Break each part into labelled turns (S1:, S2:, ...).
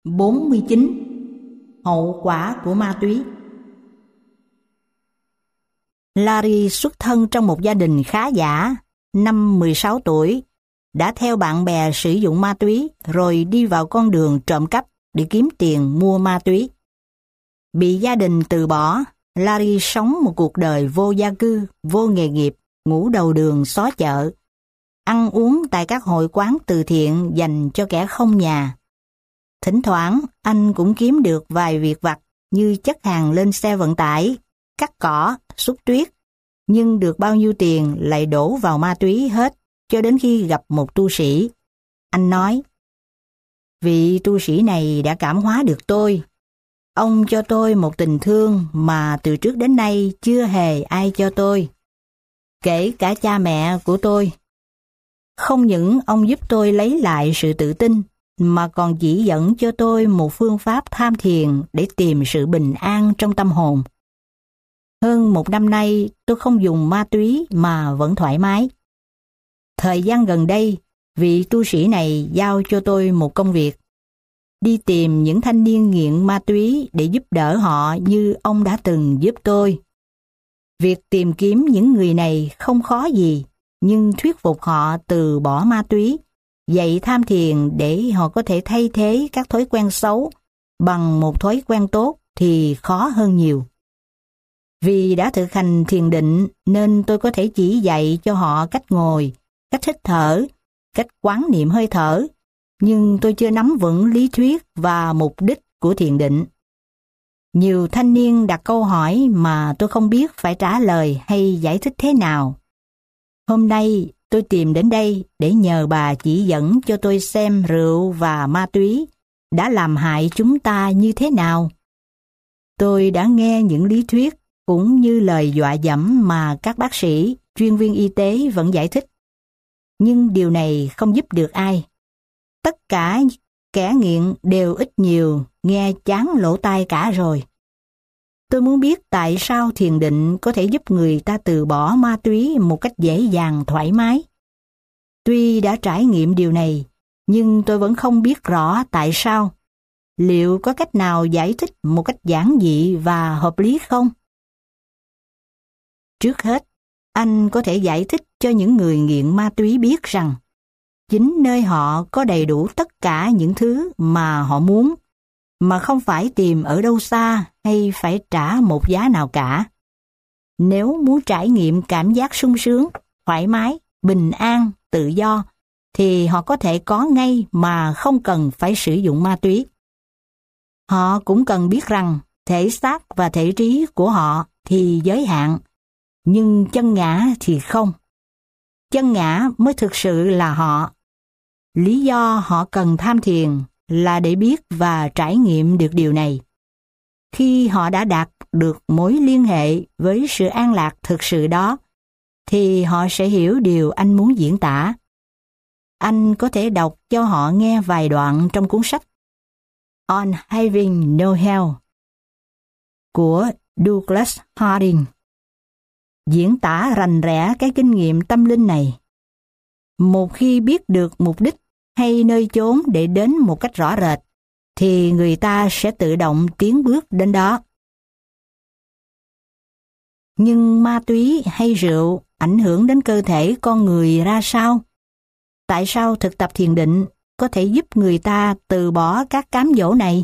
S1: 49. Hậu quả của ma túy. Larry xuất thân trong một gia đình khá giả, năm 16 tuổi, đã theo bạn bè sử dụng ma túy rồi đi vào con đường trộm cắp để kiếm tiền mua ma túy. Bị gia đình từ bỏ, Larry sống một cuộc đời vô gia cư, vô nghề nghiệp, ngủ đầu đường xó chợ, ăn uống tại các hội quán từ thiện dành cho kẻ không nhà. Thỉnh thoảng anh cũng kiếm được vài việc vặt như chất hàng lên xe vận tải, cắt cỏ, xúc tuyết, nhưng được bao nhiêu tiền lại đổ vào ma túy hết cho đến khi gặp một tu sĩ. Anh nói, vị tu sĩ này đã cảm hóa được tôi. Ông cho tôi một tình thương mà từ trước đến nay chưa hề ai cho tôi, kể cả cha mẹ của tôi. Không những ông giúp tôi lấy lại sự tự tin, mà còn chỉ dẫn cho tôi một phương pháp tham thiền để tìm sự bình an trong tâm hồn. Hơn một năm nay, tôi không dùng ma túy mà vẫn thoải mái. Thời gian gần đây, vị tu sĩ này giao cho tôi một công việc, đi tìm những thanh niên nghiện ma túy để giúp đỡ họ như ông đã từng giúp tôi. Việc tìm kiếm những người này không khó gì, nhưng thuyết phục họ từ bỏ ma túy, dạy tham thiền để họ có thể thay thế các thói quen xấu bằng một thói quen tốt thì khó hơn nhiều. Vì đã thực hành thiền định nên tôi có thể chỉ dạy cho họ cách ngồi, cách hít thở, cách quán niệm hơi thở, nhưng tôi chưa nắm vững lý thuyết và mục đích của thiền định. Nhiều thanh niên đặt câu hỏi mà tôi không biết phải trả lời hay giải thích thế nào. Hôm nay tôi tìm đến đây để nhờ bà chỉ dẫn cho tôi xem rượu và ma túy đã làm hại chúng ta như thế nào. Tôi đã nghe những lý thuyết cũng như lời dọa dẫm mà các bác sĩ, chuyên viên y tế vẫn giải thích. Nhưng điều này không giúp được ai. Tất cả kẻ nghiện đều ít nhiều nghe chán lỗ tai cả rồi. Tôi muốn biết tại sao thiền định có thể giúp người ta từ bỏ ma túy một cách dễ dàng thoải mái. Tuy đã trải nghiệm điều này, nhưng tôi vẫn không biết rõ tại sao. Liệu có cách nào giải thích một cách giản dị và hợp lý không? Trước hết, anh có thể giải thích cho những người nghiện ma túy biết rằng chính nơi họ có đầy đủ tất cả những thứ mà họ muốn, mà không phải tìm ở đâu xa hay phải trả một giá nào cả. Nếu muốn trải nghiệm cảm giác sung sướng, thoải mái, bình an, tự do, thì họ có thể có ngay mà không cần phải sử dụng ma túy. Họ cũng cần biết rằng thể xác và thể trí của họ thì giới hạn, nhưng chân ngã thì không. Chân ngã mới thực sự là họ. Lý do họ cần tham thiền là để biết và trải nghiệm được điều này. Khi họ đã đạt được mối liên hệ với sự an lạc thực sự đó, thì họ sẽ hiểu điều anh muốn diễn tả. Anh có thể đọc cho họ nghe vài đoạn trong cuốn sách On Having No Hell của Douglas Harding, diễn tả rành rẽ cái kinh nghiệm tâm linh này. Một khi biết được mục đích hay nơi chốn để đến một cách rõ rệt, thì người ta sẽ tự động tiến bước đến đó. Nhưng ma túy hay rượu ảnh hưởng đến cơ thể con người ra sao? Tại sao thực tập thiền định có thể giúp người ta từ bỏ các cám dỗ này?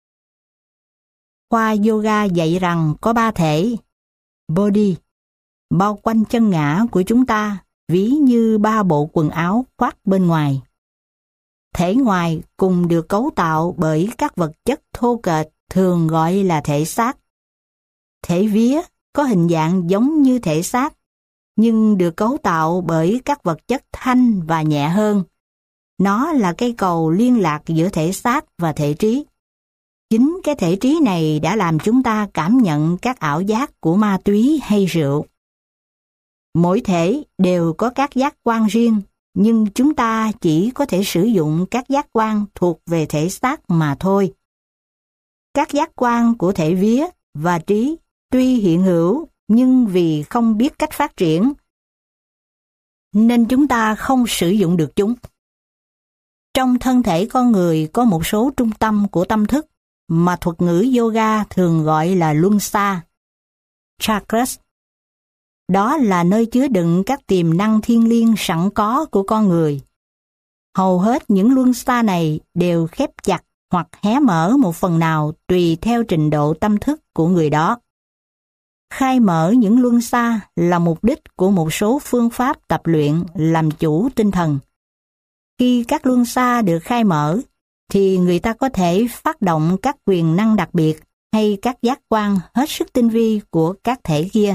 S1: Khoa yoga dạy rằng có 3 thể, body, bao quanh chân ngã của chúng ta, ví như 3 bộ quần áo khoác bên ngoài. Thể ngoài cùng được cấu tạo bởi các vật chất thô kệch thường gọi là thể xác. Thể vía có hình dạng giống như thể xác, nhưng được cấu tạo bởi các vật chất thanh và nhẹ hơn. Nó là cây cầu liên lạc giữa thể xác và thể trí. Chính cái thể trí này đã làm chúng ta cảm nhận các ảo giác của ma túy hay rượu. Mỗi thể đều có các giác quan riêng, nhưng chúng ta chỉ có thể sử dụng các giác quan thuộc về thể xác mà thôi. Các giác quan của thể vía và trí tuy hiện hữu, nhưng vì không biết cách phát triển, nên chúng ta không sử dụng được chúng. Trong thân thể con người có một số trung tâm của tâm thức mà thuật ngữ yoga thường gọi là luân xa, chakras. Đó là nơi chứa đựng các tiềm năng thiêng liêng sẵn có của con người. Hầu hết những luân xa này đều khép chặt hoặc hé mở một phần nào tùy theo trình độ tâm thức của người đó. Khai mở những luân xa là mục đích của một số phương pháp tập luyện làm chủ tinh thần. Khi các luân xa được khai mở, thì người ta có thể phát động các quyền năng đặc biệt hay các giác quan hết sức tinh vi của các thể kia.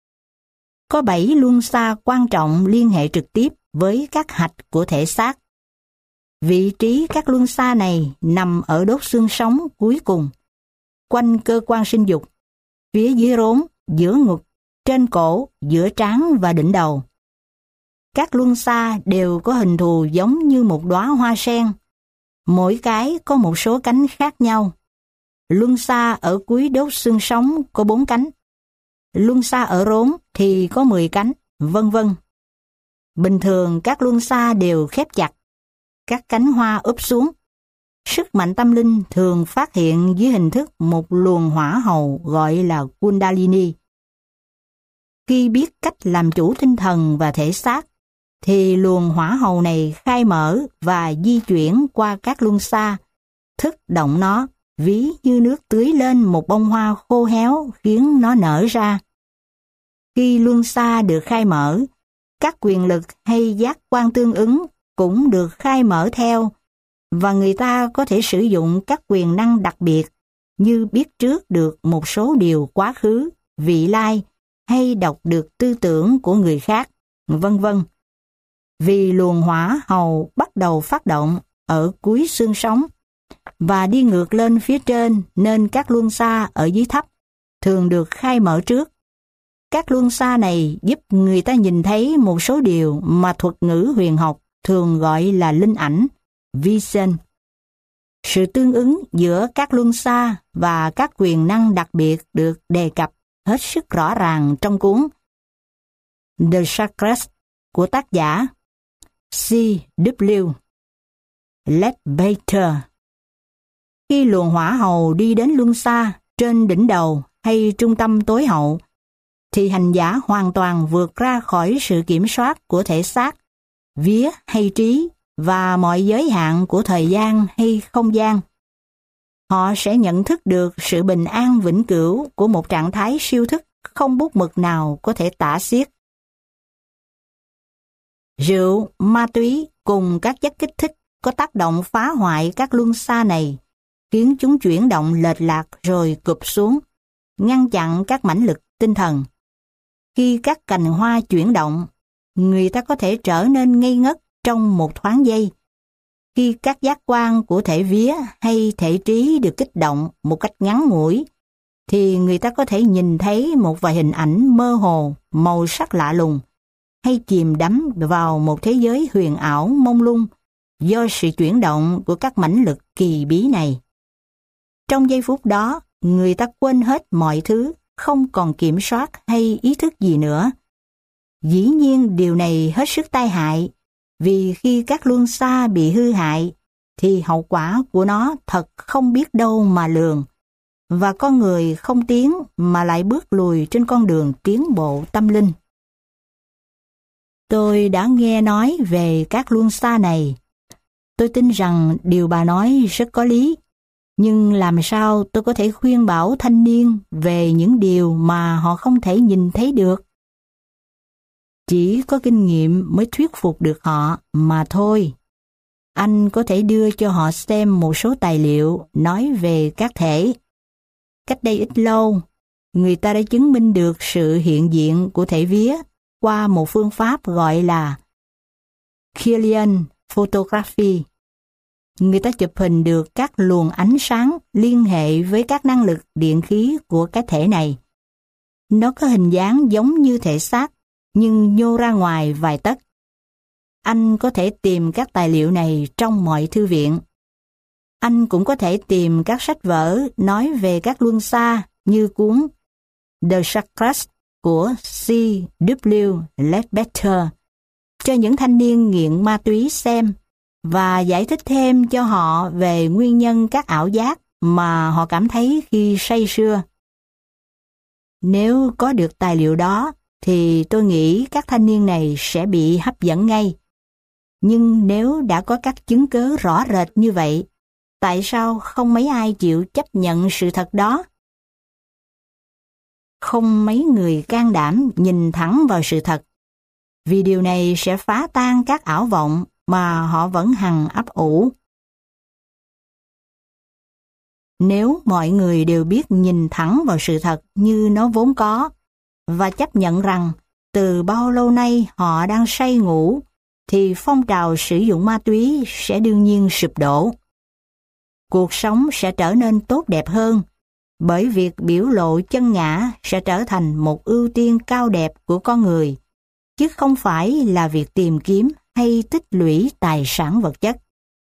S1: Có 7 luân xa quan trọng liên hệ trực tiếp với các hạch của thể xác. Vị trí các luân xa này nằm ở đốt xương sống cuối cùng, quanh cơ quan sinh dục, phía dưới rốn, giữa ngực, trên cổ, giữa trán và đỉnh đầu. Các luân xa đều có hình thù giống như một đóa hoa sen. Mỗi cái có một số cánh khác nhau. Luân xa ở cuối đốt xương sống có 4 cánh. Luân xa ở rốn thì có 10 cánh, vân vân. Bình thường các luân xa đều khép chặt, các cánh hoa úp xuống. Sức mạnh tâm linh thường phát hiện dưới hình thức một luồng hỏa hầu gọi là Kundalini. Khi biết cách làm chủ tinh thần và thể xác, thì luồng hỏa hầu này khai mở và di chuyển qua các luân xa, thức động nó, ví như nước tưới lên một bông hoa khô héo khiến nó nở ra. Khi luân xa được khai mở, các quyền lực hay giác quan tương ứng cũng được khai mở theo, và người ta có thể sử dụng các quyền năng đặc biệt như biết trước được một số điều quá khứ, vị lai, hay đọc được tư tưởng của người khác, vân vân. Vì luồng hỏa hầu bắt đầu phát động ở cuối xương sống và đi ngược lên phía trên, nên các luân xa ở dưới thấp thường được khai mở trước. Các luân xa này giúp người ta nhìn thấy một số điều mà thuật ngữ huyền học thường gọi là linh ảnh, vision. Sự tương ứng giữa các luân xa và các quyền năng đặc biệt được đề cập hết sức rõ ràng trong cuốn The Chakras của tác giả C.W. Leadbeater. Khi luồng hỏa hầu đi đến luân xa trên đỉnh đầu hay trung tâm tối hậu, thì hành giả hoàn toàn vượt ra khỏi sự kiểm soát của thể xác, vía hay trí và mọi giới hạn của thời gian hay không gian. Họ sẽ nhận thức được sự bình an vĩnh cửu của một trạng thái siêu thức không bút mực nào có thể tả xiết. Rượu, ma túy cùng các chất kích thích có tác động phá hoại các luân xa này, khiến chúng chuyển động lệch lạc rồi cụp xuống, ngăn chặn các mãnh lực tinh thần. Khi các cành hoa chuyển động, người ta có thể trở nên ngây ngất trong một thoáng giây. Khi các giác quan của thể vía hay thể trí được kích động một cách ngắn ngủi, thì người ta có thể nhìn thấy một vài hình ảnh mơ hồ, màu sắc lạ lùng, hay chìm đắm vào một thế giới huyền ảo mông lung do sự chuyển động của các mãnh lực kỳ bí này. Trong giây phút đó, người ta quên hết mọi thứ, không còn kiểm soát hay ý thức gì nữa. Dĩ nhiên điều này hết sức tai hại, vì khi các luân xa bị hư hại, thì hậu quả của nó thật không biết đâu mà lường, và con người không tiến mà lại bước lùi trên con đường tiến bộ tâm linh. Tôi đã nghe nói về các luân xa này. Tôi tin rằng điều bà nói rất có lý, nhưng làm sao tôi có thể khuyên bảo thanh niên về những điều mà họ không thể nhìn thấy được? Chỉ có kinh nghiệm mới thuyết phục được họ mà thôi. Anh có thể đưa cho họ xem một số tài liệu nói về các thể. Cách đây ít lâu, người ta đã chứng minh được sự hiện diện của thể vía qua một phương pháp gọi là Kirlian Photography. Người ta chụp hình được các luồng ánh sáng liên hệ với các năng lực điện khí của cái thể này. Nó có hình dáng giống như thể xác, nhưng nhô ra ngoài vài tấc. Anh có thể tìm các tài liệu này trong mọi thư viện. Anh cũng có thể tìm các sách vở nói về các luân xa như cuốn The Chakras của C.W. Leadbeater cho những thanh niên nghiện ma túy xem, và giải thích thêm cho họ về nguyên nhân các ảo giác mà họ cảm thấy khi say sưa. Nếu có được tài liệu đó, thì tôi nghĩ các thanh niên này sẽ bị hấp dẫn ngay. Nhưng nếu đã có các chứng cớ rõ rệt như vậy, tại sao không mấy ai chịu chấp nhận sự thật đó? Không mấy người can đảm nhìn thẳng vào sự thật, vì điều này sẽ phá tan các ảo vọng mà họ vẫn hằng ấp ủ. Nếu mọi người đều biết nhìn thẳng vào sự thật như nó vốn có, và chấp nhận rằng từ bao lâu nay họ đang say ngủ, thì phong trào sử dụng ma túy sẽ đương nhiên sụp đổ. Cuộc sống sẽ trở nên tốt đẹp hơn, bởi việc biểu lộ chân ngã sẽ trở thành một ưu tiên cao đẹp của con người, chứ không phải là việc tìm kiếm hay tích lũy tài sản vật chất.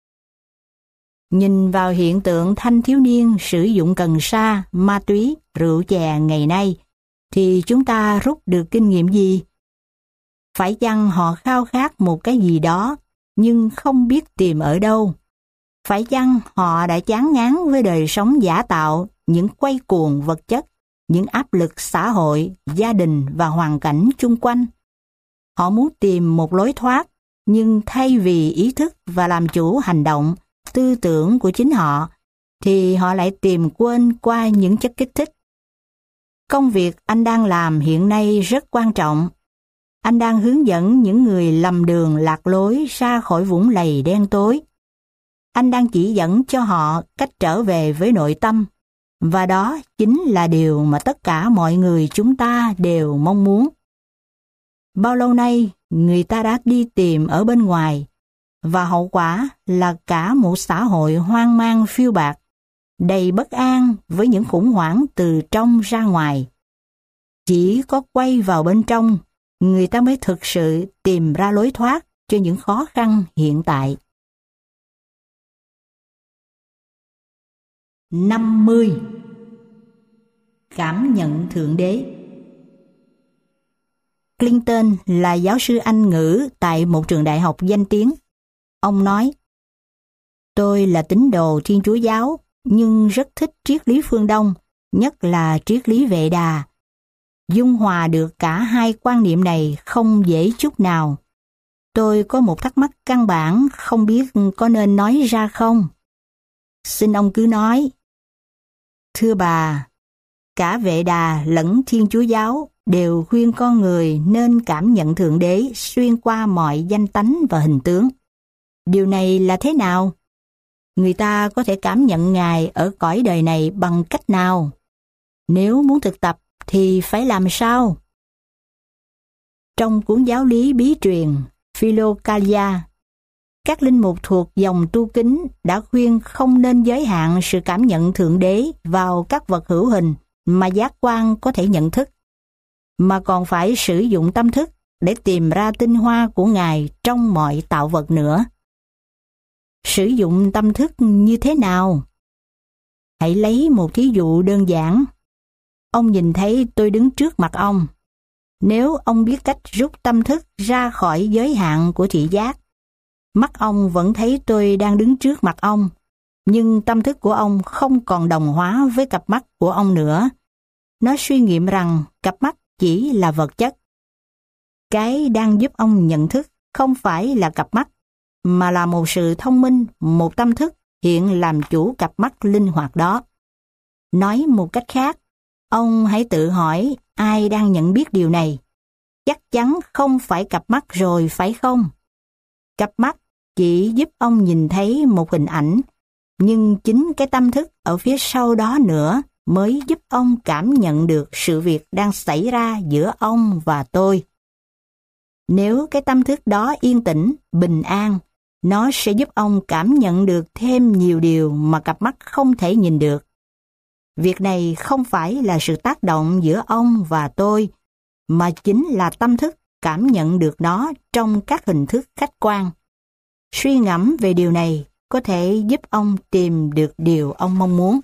S1: Nhìn vào hiện tượng thanh thiếu niên sử dụng cần sa, ma túy, rượu chè ngày nay, thì chúng ta rút được kinh nghiệm gì? Phải chăng họ khao khát một cái gì đó, nhưng không biết tìm ở đâu? Phải chăng họ đã chán ngán với đời sống giả tạo, những quay cuồng vật chất, những áp lực xã hội, gia đình và hoàn cảnh chung quanh? Họ muốn tìm một lối thoát, nhưng thay vì ý thức và làm chủ hành động, tư tưởng của chính họ, thì họ lại tìm quên qua những chất kích thích. Công việc anh đang làm hiện nay rất quan trọng. Anh đang hướng dẫn những người lầm đường lạc lối ra khỏi vũng lầy đen tối. Anh đang chỉ dẫn cho họ cách trở về với nội tâm, và đó chính là điều mà tất cả mọi người chúng ta đều mong muốn. Bao lâu nay, người ta đã đi tìm ở bên ngoài, và hậu quả là cả một xã hội hoang mang phiêu bạt, đầy bất an với những khủng hoảng từ trong ra ngoài. Chỉ có quay vào bên trong, người ta mới thực sự tìm ra lối thoát cho những khó khăn hiện tại. 50. Cảm nhận Thượng Đế. Clinton là giáo sư Anh ngữ tại một trường đại học danh tiếng. Ông nói, tôi là tín đồ Thiên Chúa giáo, nhưng rất thích triết lý phương Đông, nhất là triết lý Vệ Đà. Dung hòa được cả hai quan niệm này không dễ chút nào. Tôi có một thắc mắc căn bản không biết có nên nói ra không? Xin ông cứ nói. Thưa bà, cả Vệ Đà lẫn Thiên Chúa giáo đều khuyên con người nên cảm nhận Thượng Đế xuyên qua mọi danh tánh và hình tướng. Điều này là thế nào? Người ta có thể cảm nhận Ngài ở cõi đời này bằng cách nào? Nếu muốn thực tập thì phải làm sao? Trong cuốn giáo lý bí truyền Philokalia, các linh mục thuộc dòng tu kính đã khuyên không nên giới hạn sự cảm nhận Thượng Đế vào các vật hữu hình mà giác quan có thể nhận thức, mà còn phải sử dụng tâm thức để tìm ra tinh hoa của Ngài trong mọi tạo vật nữa. Sử dụng tâm thức như thế nào? Hãy lấy một thí dụ đơn giản. Ông nhìn thấy tôi đứng trước mặt ông. Nếu ông biết cách rút tâm thức ra khỏi giới hạn của thị giác, mắt ông vẫn thấy tôi đang đứng trước mặt ông, nhưng tâm thức của ông không còn đồng hóa với cặp mắt của ông nữa. Nó suy nghiệm rằng cặp mắt chỉ là vật chất. Cái đang giúp ông nhận thức không phải là cặp mắt, mà là một sự thông minh, một tâm thức hiện làm chủ cặp mắt linh hoạt đó. Nói một cách khác, ông hãy tự hỏi ai đang nhận biết điều này. Chắc chắn không phải cặp mắt rồi, phải không? Cặp mắt chỉ giúp ông nhìn thấy một hình ảnh, nhưng chính cái tâm thức ở phía sau đó nữa mới giúp ông cảm nhận được sự việc đang xảy ra giữa ông và tôi. Nếu cái tâm thức đó yên tĩnh, bình an, nó sẽ giúp ông cảm nhận được thêm nhiều điều mà cặp mắt không thể nhìn được. Việc này không phải là sự tác động giữa ông và tôi, mà chính là tâm thức cảm nhận được nó trong các hình thức khách quan. Suy ngẫm về điều này có thể giúp ông tìm được điều ông mong muốn.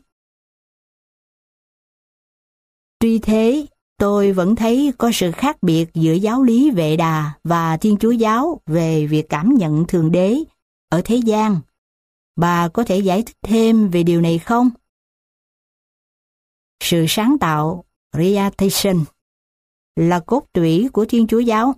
S1: Tuy thế, tôi vẫn thấy có sự khác biệt giữa giáo lý Vệ Đà và Thiên Chúa giáo về việc cảm nhận Thượng Đế ở thế gian. Bà có thể giải thích thêm về điều này không? Sự sáng tạo, creation, là cốt tủy của Thiên Chúa giáo.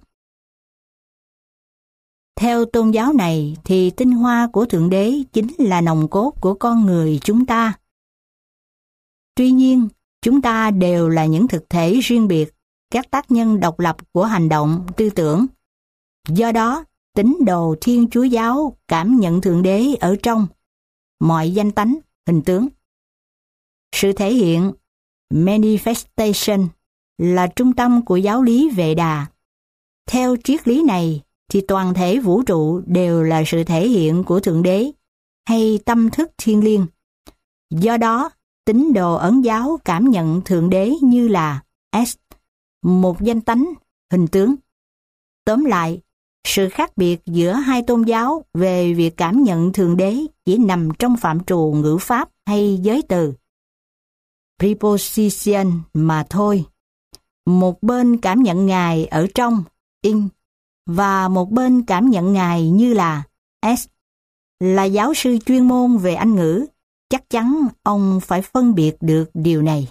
S1: Theo tôn giáo này thì tinh hoa của Thượng Đế chính là nòng cốt của con người chúng ta. Tuy nhiên, chúng ta đều là những thực thể riêng biệt, các tác nhân độc lập của hành động, tư tưởng. Do đó, tín đồ Thiên Chúa giáo cảm nhận Thượng Đế ở trong mọi danh tánh, hình tướng. Sự thể hiện, manifestation, là trung tâm của giáo lý Vệ Đà. Theo triết lý này, thì toàn thể vũ trụ đều là sự thể hiện của Thượng Đế, hay tâm thức thiêng liêng. Do đó, tín đồ Ấn giáo cảm nhận Thượng Đế như là S, một danh tánh, hình tướng. Tóm lại, sự khác biệt giữa hai tôn giáo về việc cảm nhận Thượng Đế chỉ nằm trong phạm trù ngữ pháp hay giới từ, preposition mà thôi. Một bên cảm nhận Ngài ở trong, in, và một bên cảm nhận Ngài như là S. Là giáo sư chuyên môn về Anh ngữ, chắc chắn ông phải phân biệt được điều này.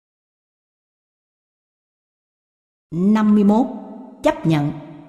S1: 51. Chấp nhận.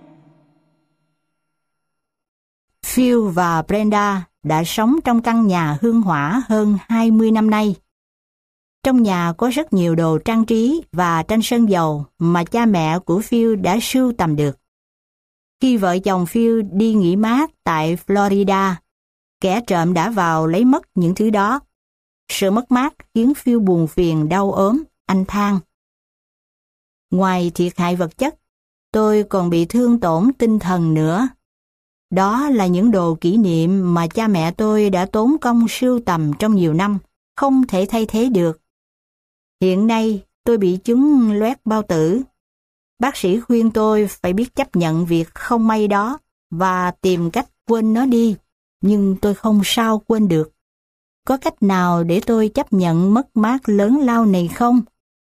S1: Phil và Brenda đã sống trong căn nhà hương hỏa hơn 20 năm nay. Trong nhà có rất nhiều đồ trang trí và tranh sơn dầu mà cha mẹ của Phil đã sưu tầm được. Khi vợ chồng Phil đi nghỉ mát tại Florida, kẻ trộm đã vào lấy mất những thứ đó. Sự mất mát khiến Phil buồn phiền đau ốm, anh than. Ngoài thiệt hại vật chất, tôi còn bị thương tổn tinh thần nữa. Đó là những đồ kỷ niệm mà cha mẹ tôi đã tốn công sưu tầm trong nhiều năm, không thể thay thế được. Hiện nay, tôi bị chứng loét bao tử. Bác sĩ khuyên tôi phải biết chấp nhận việc không may đó và tìm cách quên nó đi, nhưng tôi không sao quên được. Có cách nào để tôi chấp nhận mất mát lớn lao này không?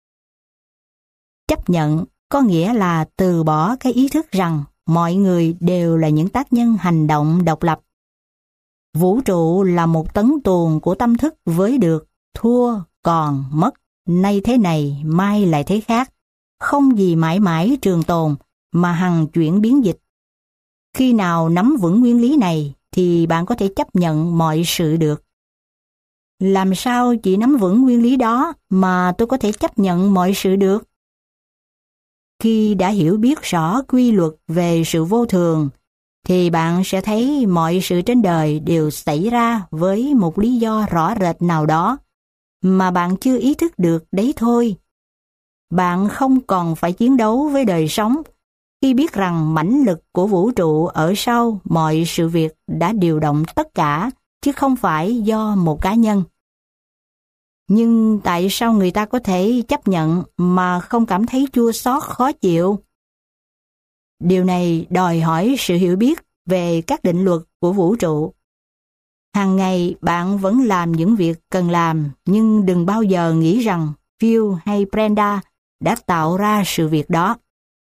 S1: Chấp nhận có nghĩa là từ bỏ cái ý thức rằng mọi người đều là những tác nhân hành động độc lập. Vũ trụ là một tấn tuồng của tâm thức với được, thua, còn, mất, nay thế này, mai lại thế khác. Không gì mãi mãi trường tồn mà hằng chuyển biến dịch. Khi nào nắm vững nguyên lý này thì bạn có thể chấp nhận mọi sự được. Làm sao chỉ nắm vững nguyên lý đó mà tôi có thể chấp nhận mọi sự được? Khi đã hiểu biết rõ quy luật về sự vô thường, thì bạn sẽ thấy mọi sự trên đời đều xảy ra với một lý do rõ rệt nào đó, mà bạn chưa ý thức được đấy thôi. Bạn không còn phải chiến đấu với đời sống, khi biết rằng mãnh lực của vũ trụ ở sau mọi sự việc đã điều động tất cả, chứ không phải do một cá nhân. Nhưng tại sao người ta có thể chấp nhận mà không cảm thấy chua xót khó chịu? Điều này đòi hỏi sự hiểu biết về các định luật của vũ trụ. Hàng ngày bạn vẫn làm những việc cần làm, nhưng đừng bao giờ nghĩ rằng Phil hay Brenda đã tạo ra sự việc đó.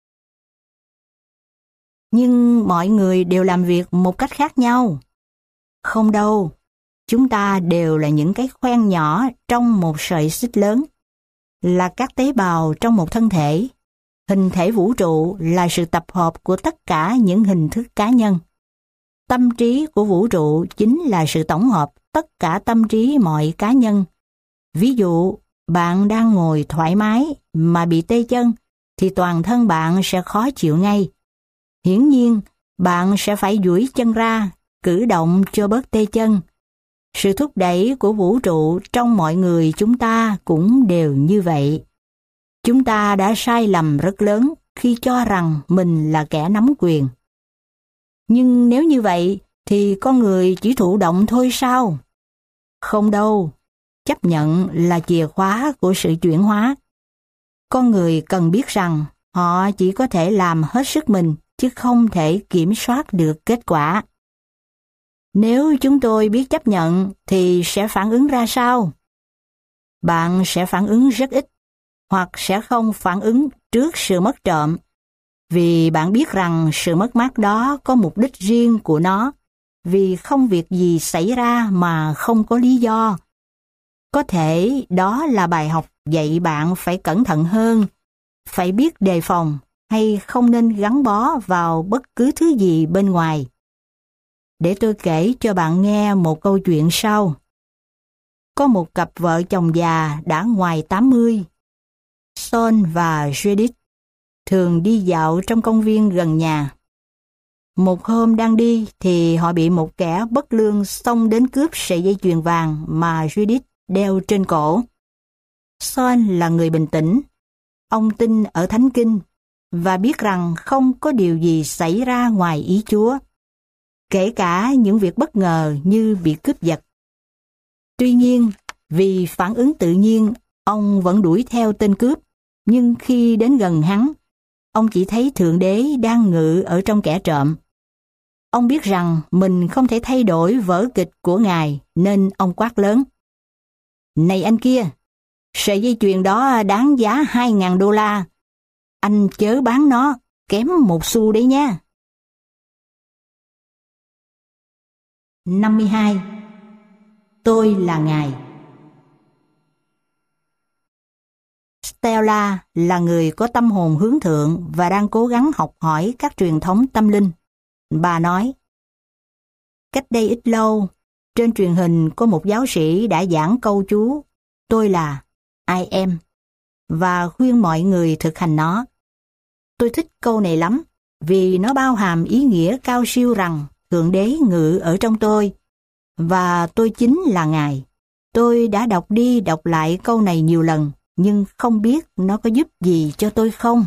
S1: Nhưng mọi người đều làm việc một cách khác nhau. Không đâu, chúng ta đều là những cái khoen nhỏ trong một sợi xích lớn, là các tế bào trong một thân thể. Hình thể vũ trụ là sự tập hợp của tất cả những hình thức cá nhân. Tâm trí của vũ trụ chính là sự tổng hợp tất cả tâm trí mọi cá nhân. Ví dụ, bạn đang ngồi thoải mái mà bị tê chân, thì toàn thân bạn sẽ khó chịu ngay. Hiển nhiên, bạn sẽ phải duỗi chân ra, cử động cho bớt tê chân. Sự thúc đẩy của vũ trụ trong mọi người chúng ta cũng đều như vậy. Chúng ta đã sai lầm rất lớn khi cho rằng mình là kẻ nắm quyền. Nhưng nếu như vậy, thì con người chỉ thụ động thôi sao? Không đâu, chấp nhận là chìa khóa của sự chuyển hóa. Con người cần biết rằng họ chỉ có thể làm hết sức mình, chứ không thể kiểm soát được kết quả. Nếu chúng tôi biết chấp nhận thì sẽ phản ứng ra sao? Bạn sẽ phản ứng rất ít, hoặc sẽ không phản ứng trước sự mất trộm, vì bạn biết rằng sự mất mát đó có mục đích riêng của nó. vì không việc gì xảy ra mà không có lý do. Có thể đó là bài học dạy bạn phải cẩn thận hơn, phải biết đề phòng hay không nên gắn bó vào bất cứ thứ gì bên ngoài. Để tôi kể cho bạn nghe một câu chuyện sau. Có một cặp vợ chồng già đã ngoài 80. Son và Judith thường đi dạo trong công viên gần nhà. Một hôm đang đi thì họ bị một kẻ bất lương xông đến cướp sợi dây chuyền vàng mà Judith đeo trên cổ. Son là người bình tĩnh. Ông tin ở Thánh Kinh và biết rằng không có điều gì xảy ra ngoài ý Chúa, kể cả những việc bất ngờ như bị cướp giật. Tuy nhiên, vì phản ứng tự nhiên, ông vẫn đuổi theo tên cướp, nhưng khi đến gần hắn, ông chỉ thấy Thượng Đế đang ngự ở trong kẻ trộm. Ông biết rằng mình không thể thay đổi vở kịch của Ngài, nên ông quát lớn: "Này anh kia, sợi dây chuyền đó đáng giá $2.000. Anh chớ bán nó, kém một xu đấy nha." 52. Tôi là Ngài. Stella là người có tâm hồn hướng thượng và đang cố gắng học hỏi các truyền thống tâm linh. Bà nói: "Cách đây ít lâu, trên truyền hình có một giáo sĩ đã giảng câu chú tôi là I am và khuyên mọi người thực hành nó. Tôi thích câu này lắm vì nó bao hàm ý nghĩa cao siêu rằng Thượng Đế ngự ở trong tôi và tôi chính là Ngài. Tôi đã đọc đi đọc lại câu này nhiều lần, nhưng không biết nó có giúp gì cho tôi không.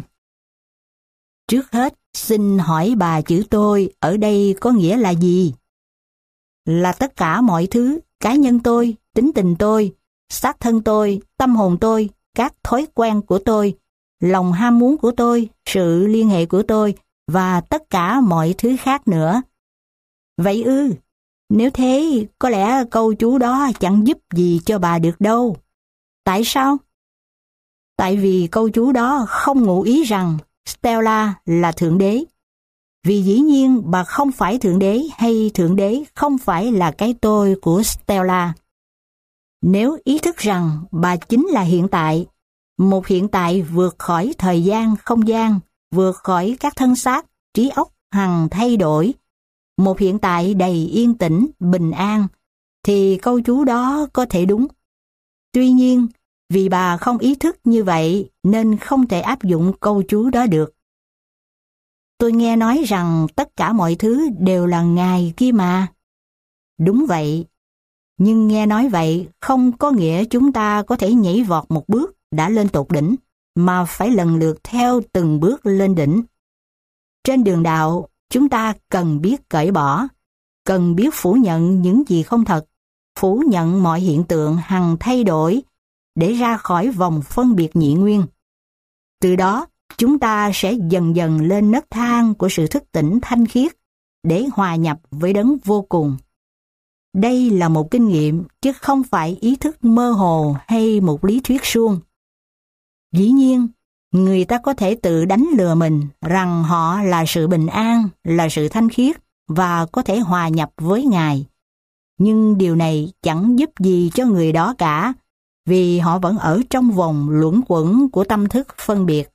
S1: Trước hết, xin hỏi bà chữ tôi ở đây có nghĩa là gì? Là tất cả mọi thứ, cá nhân tôi, tính tình tôi, xác thân tôi, tâm hồn tôi, các thói quen của tôi, lòng ham muốn của tôi, sự liên hệ của tôi và tất cả mọi thứ khác nữa. Vậy ư? Nếu thế, có lẽ câu chú đó chẳng giúp gì cho bà được đâu. Tại sao? Tại vì câu chú đó không ngụ ý rằng Stella là Thượng Đế. Vì dĩ nhiên bà không phải Thượng Đế hay Thượng Đế không phải là cái tôi của Stella. Nếu ý thức rằng bà chính là hiện tại, một hiện tại vượt khỏi thời gian, không gian, vượt khỏi các thân xác, trí óc hằng thay đổi, một hiện tại đầy yên tĩnh, bình an, thì câu chú đó có thể đúng. Tuy nhiên, vì bà không ý thức như vậy nên không thể áp dụng câu chú đó được. Tôi nghe nói rằng tất cả mọi thứ đều là Ngài kia mà. Đúng vậy, nhưng nghe nói vậy không có nghĩa chúng ta có thể nhảy vọt một bước đã lên tột đỉnh, mà phải lần lượt theo từng bước lên đỉnh. Trên đường đạo, chúng ta cần biết cởi bỏ, cần biết phủ nhận những gì không thật, phủ nhận mọi hiện tượng hằng thay đổi để ra khỏi vòng phân biệt nhị nguyên. Từ đó, chúng ta sẽ dần dần lên nấc thang của sự thức tỉnh thanh khiết để hòa nhập với đấng vô cùng. Đây là một kinh nghiệm chứ không phải ý thức mơ hồ hay một lý thuyết suông. Dĩ nhiên, người ta có thể tự đánh lừa mình rằng họ là sự bình an, là sự thanh khiết và có thể hòa nhập với Ngài. Nhưng điều này chẳng giúp gì cho người đó cả, vì họ vẫn ở trong vòng luẩn quẩn của tâm thức phân biệt.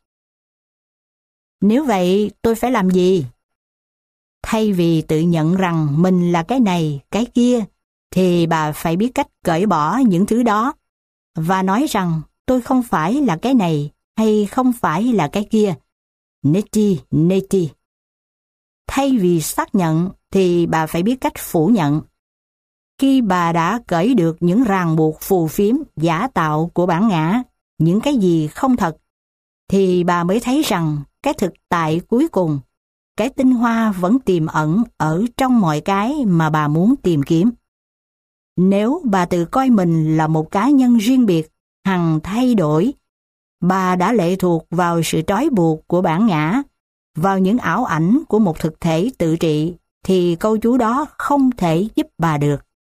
S1: Nếu vậy, tôi phải làm gì? Thay vì tự nhận rằng mình là cái này, cái kia, thì bà phải biết cách cởi bỏ những thứ đó và nói rằng tôi không phải là cái này hay không phải là cái kia. Neti, neti. Thay vì xác nhận thì bà phải biết cách phủ nhận. Khi bà đã cởi được những ràng buộc phù phiếm giả tạo của bản ngã, những cái gì không thật, thì bà mới thấy rằng cái thực tại cuối cùng, cái tinh hoa vẫn tiềm ẩn ở trong mọi cái mà bà muốn tìm kiếm. Nếu bà tự coi mình là một cá nhân riêng biệt, hằng thay đổi, bà đã lệ thuộc vào sự trói buộc của bản ngã, vào những ảo ảnh của một thực thể tự trị, thì câu chú đó không thể giúp bà được.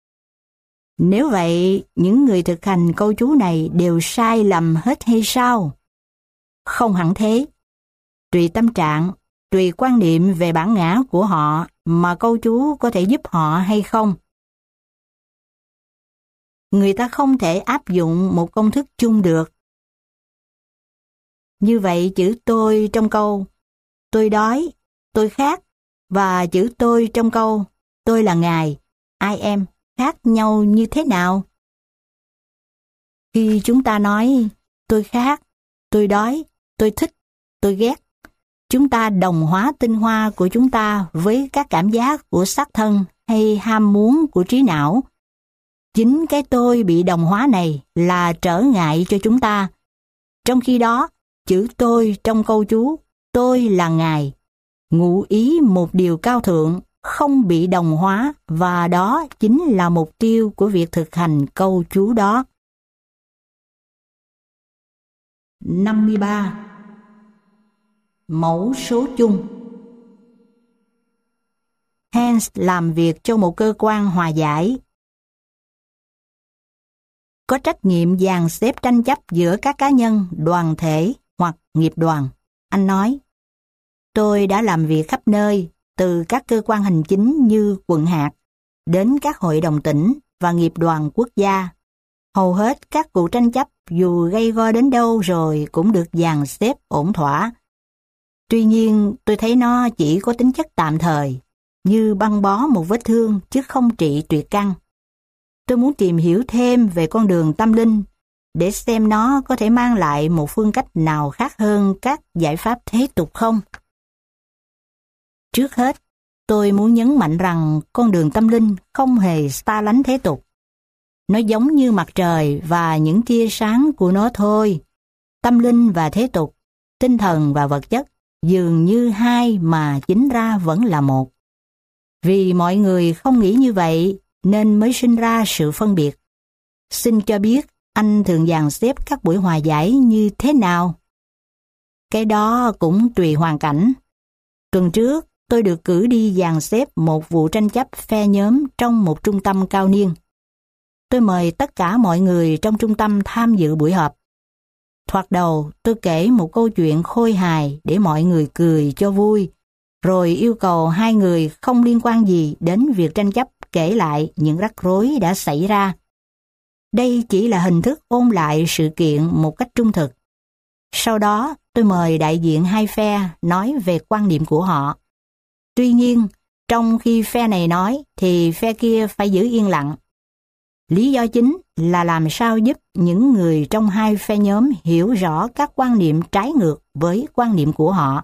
S1: Nếu vậy, những người thực hành câu chú này đều sai lầm hết hay sao? Không hẳn thế. Tùy tâm trạng, tùy quan niệm về bản ngã của họ mà câu chú có thể giúp họ hay không. Người ta không thể áp dụng một công thức chung được. Như vậy chữ tôi trong câu tôi đói, tôi khát và chữ tôi trong câu tôi là Ngài, I am khác nhau như thế nào? Khi chúng ta nói tôi khát, tôi đói, tôi thích, tôi ghét, chúng ta đồng hóa tinh hoa của chúng ta với các cảm giác của xác thân hay ham muốn của trí não. Chính cái tôi bị đồng hóa này là trở ngại cho chúng ta. Trong khi đó, chữ tôi trong câu chú tôi là Ngài ngụ ý một điều cao thượng, không bị đồng hóa, và đó chính là mục tiêu của việc thực hành câu chú đó. 53. Mẫu số chung. Hans làm việc cho một cơ quan hòa giải, có trách nhiệm dàn xếp tranh chấp giữa các cá nhân, đoàn thể hoặc nghiệp đoàn. Anh nói, tôi đã làm việc khắp nơi, từ các cơ quan hành chính như quận hạt, đến các hội đồng tỉnh và nghiệp đoàn quốc gia. Hầu hết các cuộc tranh chấp dù gay go đến đâu rồi cũng được dàn xếp ổn thỏa. Tuy nhiên, tôi thấy nó chỉ có tính chất tạm thời, như băng bó một vết thương chứ không trị tuyệt căn. Tôi muốn tìm hiểu thêm về con đường tâm linh để xem nó có thể mang lại một phương cách nào khác hơn các giải pháp thế tục không. Trước hết, tôi muốn nhấn mạnh rằng con đường tâm linh không hề xa lánh thế tục. Nó giống như mặt trời và những tia sáng của nó thôi. Tâm linh và thế tục, tinh thần và vật chất, dường như hai mà chính ra vẫn là một. Vì mọi người không nghĩ như vậy, nên mới sinh ra sự phân biệt. Xin cho biết anh thường dàn xếp các buổi hòa giải như thế nào? Cái đó cũng tùy hoàn cảnh. Tuần trước, tôi được cử đi dàn xếp một vụ tranh chấp phe nhóm trong một trung tâm cao niên. Tôi mời tất cả mọi người trong trung tâm tham dự buổi họp. Thoạt đầu, tôi kể một câu chuyện khôi hài để mọi người cười cho vui, rồi yêu cầu hai người không liên quan gì đến việc tranh chấp kể lại những rắc rối đã xảy ra. Đây chỉ là hình thức ôn lại sự kiện một cách trung thực. Sau đó, tôi mời đại diện hai phe nói về quan điểm của họ. Tuy nhiên, trong khi phe này nói thì phe kia phải giữ yên lặng. Lý do chính là làm sao giúp những người trong hai phe nhóm hiểu rõ các quan niệm trái ngược với quan niệm của họ.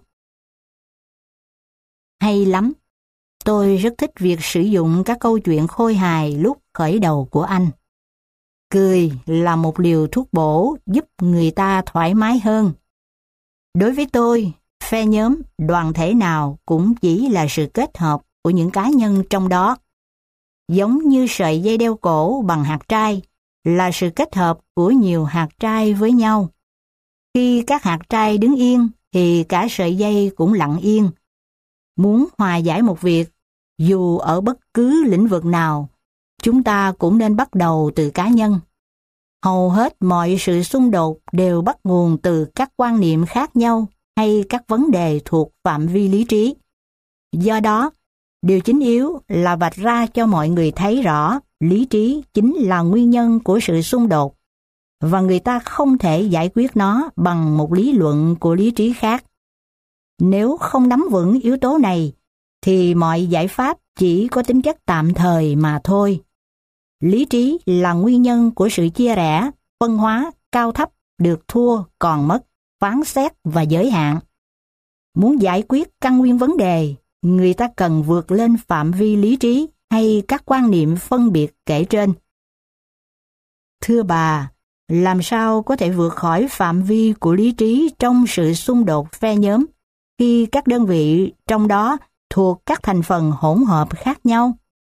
S1: Hay lắm! Tôi rất thích việc sử dụng các câu chuyện khôi hài lúc khởi đầu của anh. Cười là một liều thuốc bổ giúp người ta thoải mái hơn. Đối với tôi, phe nhóm, đoàn thể nào cũng chỉ là sự kết hợp của những cá nhân trong đó. Giống như sợi dây đeo cổ bằng hạt trai, là sự kết hợp của nhiều hạt trai với nhau. Khi các hạt trai đứng yên, thì cả sợi dây cũng lặng yên. Muốn hòa giải một việc, dù ở bất cứ lĩnh vực nào, chúng ta cũng nên bắt đầu từ cá nhân. Hầu hết mọi sự xung đột đều bắt nguồn từ các quan niệm khác nhau hay các vấn đề thuộc phạm vi lý trí. Do đó, điều chính yếu là vạch ra cho mọi người thấy rõ lý trí chính là nguyên nhân của sự xung đột, và người ta không thể giải quyết nó bằng một lý luận của lý trí khác. Nếu không nắm vững yếu tố này, thì mọi giải pháp chỉ có tính chất tạm thời mà thôi. Lý trí là nguyên nhân của sự chia rẽ, phân hóa, cao thấp, được thua, còn mất, phán xét và giới hạn. Muốn giải quyết căn nguyên vấn đề, người ta cần vượt lên phạm vi lý trí hay các quan niệm phân biệt kể trên. Thưa bà, làm sao có thể vượt khỏi phạm vi của lý trí trong sự xung đột phe nhóm khi các đơn vị trong đó thuộc các thành phần hỗn hợp khác nhau?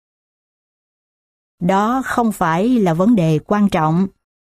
S1: Đó không phải là vấn đề quan trọng.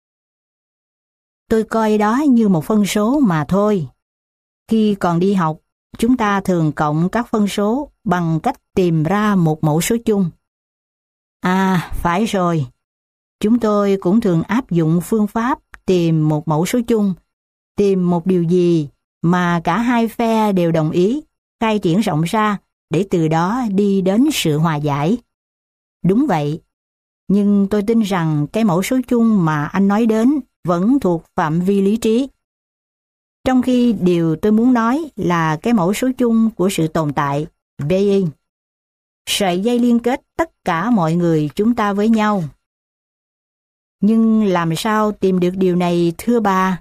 S1: Tôi coi đó như một phân số mà thôi. Khi còn đi học, chúng ta thường cộng các phân số bằng cách tìm ra một mẫu số chung. À, phải rồi. Chúng tôi cũng thường áp dụng phương pháp tìm một mẫu số chung, tìm một điều gì mà cả hai phe đều đồng ý, khai triển rộng ra để từ đó đi đến sự hòa giải. Đúng vậy, nhưng tôi tin rằng cái mẫu số chung mà anh nói đến vẫn thuộc phạm vi lý trí. Trong khi điều tôi muốn nói là cái mẫu số chung của sự tồn tại, being, sợi dây liên kết tất cả mọi người chúng ta với nhau. Nhưng làm sao tìm được điều này thưa bà?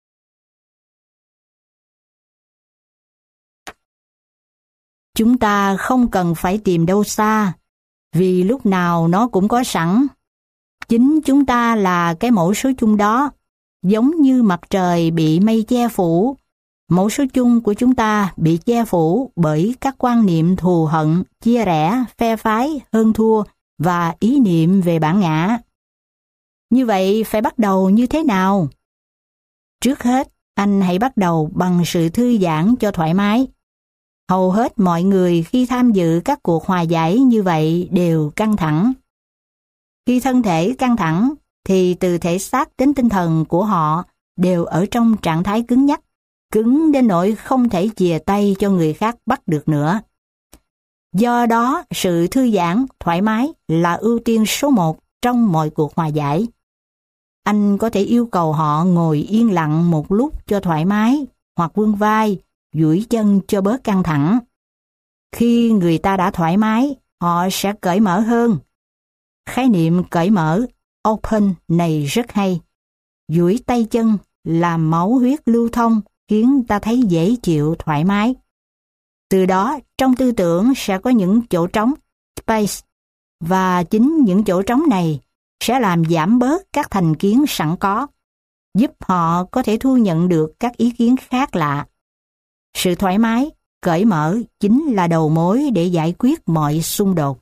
S1: Chúng ta không cần phải tìm đâu xa, vì lúc nào nó cũng có sẵn. Chính chúng ta là cái mẫu số chung đó, giống như mặt trời bị mây che phủ. Mẫu số chung của chúng ta bị che phủ bởi các quan niệm thù hận, chia rẽ, phe phái, hơn thua và ý niệm về bản ngã. Như vậy phải bắt đầu như thế nào? Trước hết, anh hãy bắt đầu bằng sự thư giãn cho thoải mái. Hầu hết mọi người khi tham dự các cuộc hòa giải như vậy đều căng thẳng. Khi thân thể căng thẳng, thì từ thể xác đến tinh thần của họ đều ở trong trạng thái cứng nhắc, cứng đến nỗi không thể chìa tay cho người khác bắt được nữa. Do đó, sự thư giãn, thoải mái là ưu tiên số 1 trong mọi cuộc hòa giải. Anh có thể yêu cầu họ ngồi yên lặng một lúc cho thoải mái, hoặc vươn vai, duỗi chân cho bớt căng thẳng. Khi người ta đã thoải mái, họ sẽ cởi mở hơn. Khái niệm cởi mở, open này rất hay. Duỗi tay chân làm máu huyết lưu thông, khiến ta thấy dễ chịu, thoải mái. Từ đó, trong tư tưởng sẽ có những chỗ trống, space, và chính những chỗ trống này sẽ làm giảm bớt các thành kiến sẵn có, giúp họ có thể thu nhận được các ý kiến khác lạ. Sự thoải mái, cởi mở chính là đầu mối để giải quyết mọi xung đột.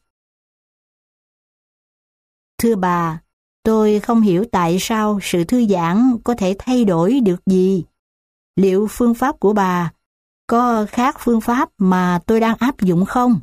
S1: Thưa bà, tôi không hiểu tại sao sự thư giãn có thể thay đổi được gì. Liệu phương pháp của bà có khác phương pháp mà tôi đang áp dụng không?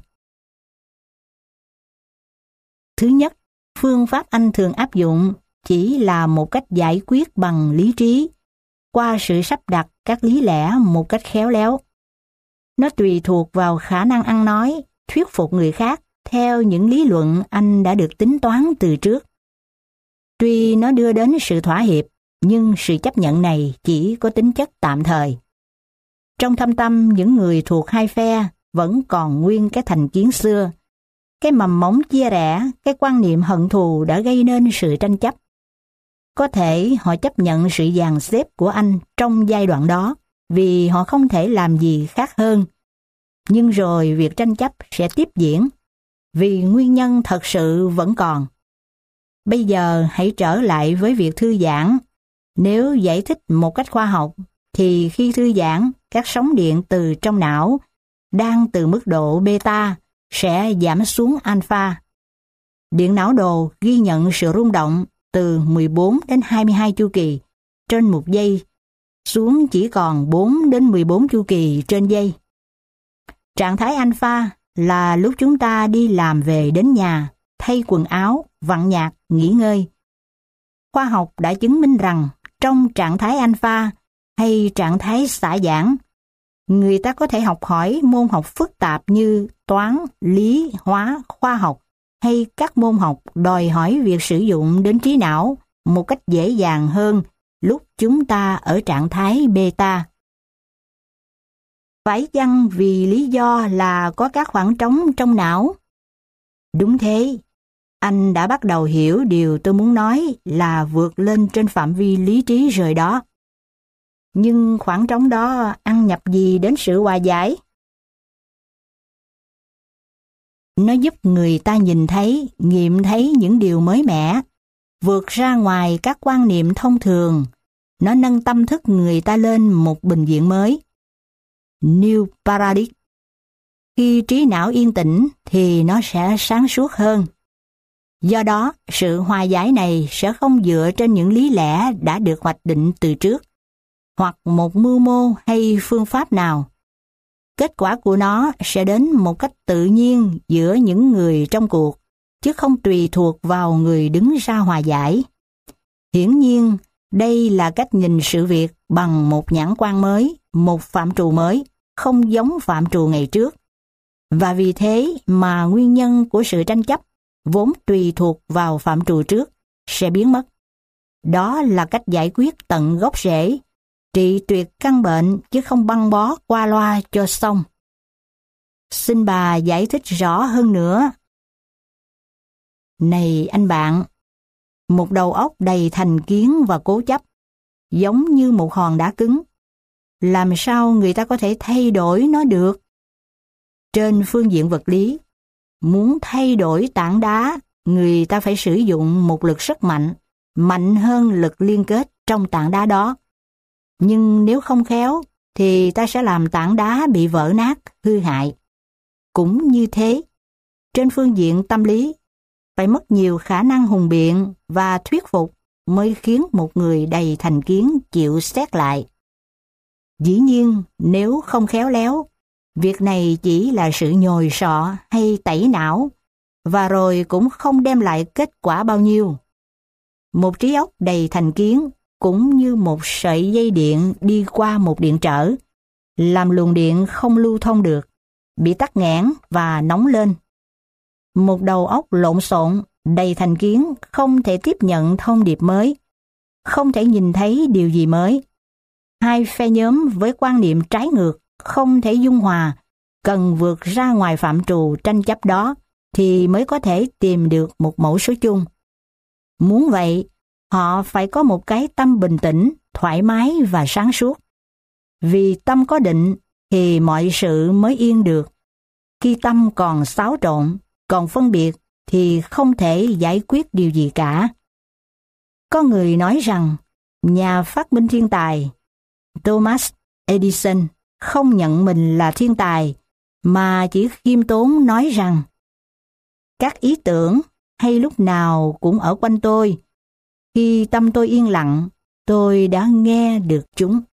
S1: Thứ nhất, phương pháp anh thường áp dụng chỉ là một cách giải quyết bằng lý trí, qua sự sắp đặt các lý lẽ một cách khéo léo. Nó tùy thuộc vào khả năng ăn nói, thuyết phục người khác theo những lý luận anh đã được tính toán từ trước. Tuy nó đưa đến sự thỏa hiệp, nhưng sự chấp nhận này chỉ có tính chất tạm thời. Trong thâm tâm những người thuộc hai phe vẫn còn nguyên cái thành kiến xưa. Cái mầm mống chia rẽ, cái quan niệm hận thù đã gây nên sự tranh chấp. Có thể họ chấp nhận sự dàn xếp của anh trong giai đoạn đó, vì họ không thể làm gì khác hơn. Nhưng rồi việc tranh chấp sẽ tiếp diễn, vì nguyên nhân thật sự vẫn còn. Bây giờ hãy trở lại với việc thư giãn. Nếu giải thích một cách khoa học, thì khi thư giãn, các sóng điện từ trong não đang từ mức độ beta sẽ giảm xuống alpha. Điện não đồ ghi nhận sự rung động từ 14 đến 22 chu kỳ trên một giây xuống chỉ còn 4 đến 14 chu kỳ trên giây. Trạng thái alpha là lúc chúng ta đi làm về đến nhà, thay quần áo, vặn nhạc, nghỉ ngơi. Khoa học đã chứng minh rằng trong trạng thái alpha hay trạng thái xả giãn, người ta có thể học hỏi môn học phức tạp như toán, lý, hóa, khoa học hay các môn học đòi hỏi việc sử dụng đến trí não một cách dễ dàng hơn lúc chúng ta ở trạng thái beta. Phải chăng vì lý do là có các khoảng trống trong não? Đúng thế, anh đã bắt đầu hiểu điều tôi muốn nói là vượt lên trên phạm vi lý trí rồi đó. Nhưng khoảng trống đó ăn nhập gì đến sự hòa giải? Nó giúp người ta nhìn thấy, nghiệm thấy những điều mới mẻ, vượt ra ngoài các quan niệm thông thường. Nó nâng tâm thức người ta lên một bình diện mới. New Paradigm. Khi trí não yên tĩnh thì nó sẽ sáng suốt hơn. Do đó, sự hòa giải này sẽ không dựa trên những lý lẽ đã được hoạch định từ trước, hoặc một mưu mô hay phương pháp nào. Kết quả của nó sẽ đến một cách tự nhiên giữa những người trong cuộc, chứ không tùy thuộc vào người đứng ra hòa giải. Hiển nhiên, đây là cách nhìn sự việc bằng một nhãn quan mới, một phạm trù mới. không giống phạm trù ngày trước. Và vì thế mà nguyên nhân của sự tranh chấp vốn tùy thuộc vào phạm trù trước sẽ biến mất. Đó là cách giải quyết tận gốc rễ, trị tuyệt căn bệnh chứ không băng bó qua loa cho xong. Xin bà giải thích rõ hơn nữa. Này anh bạn, một đầu óc đầy thành kiến và cố chấp, giống như một hòn đá cứng. Làm sao người ta có thể thay đổi nó được? Trên phương diện vật lý, muốn thay đổi tảng đá, người ta phải sử dụng một lực rất mạnh, mạnh hơn lực liên kết trong tảng đá đó. Nhưng nếu không khéo, thì ta sẽ làm tảng đá bị vỡ nát, hư hại. Cũng như thế, trên phương diện tâm lý, phải mất nhiều khả năng hùng biện và thuyết phục mới khiến một người đầy thành kiến chịu xét lại. Dĩ nhiên, nếu không khéo léo, việc này chỉ là sự nhồi sọ hay tẩy não, và rồi cũng không đem lại kết quả bao nhiêu. Một trí óc đầy thành kiến cũng như một sợi dây điện đi qua một điện trở, làm luồng điện không lưu thông được, bị tắc nghẽn và nóng lên. Một đầu óc lộn xộn, đầy thành kiến không thể tiếp nhận thông điệp mới, không thể nhìn thấy điều gì mới. Hai phe nhóm với quan niệm trái ngược không thể dung hòa, cần vượt ra ngoài phạm trù tranh chấp đó thì mới có thể tìm được một mẫu số chung. Muốn vậy, họ phải có một cái tâm bình tĩnh, thoải mái và sáng suốt. Vì tâm có định thì mọi sự mới yên được. Khi tâm còn xáo trộn, còn phân biệt thì không thể giải quyết điều gì cả. Có người nói rằng nhà phát minh thiên tài Thomas Edison không nhận mình là thiên tài, mà chỉ khiêm tốn nói rằng các ý tưởng hay lúc nào cũng ở quanh tôi. Khi tâm tôi yên lặng, tôi đã nghe được chúng.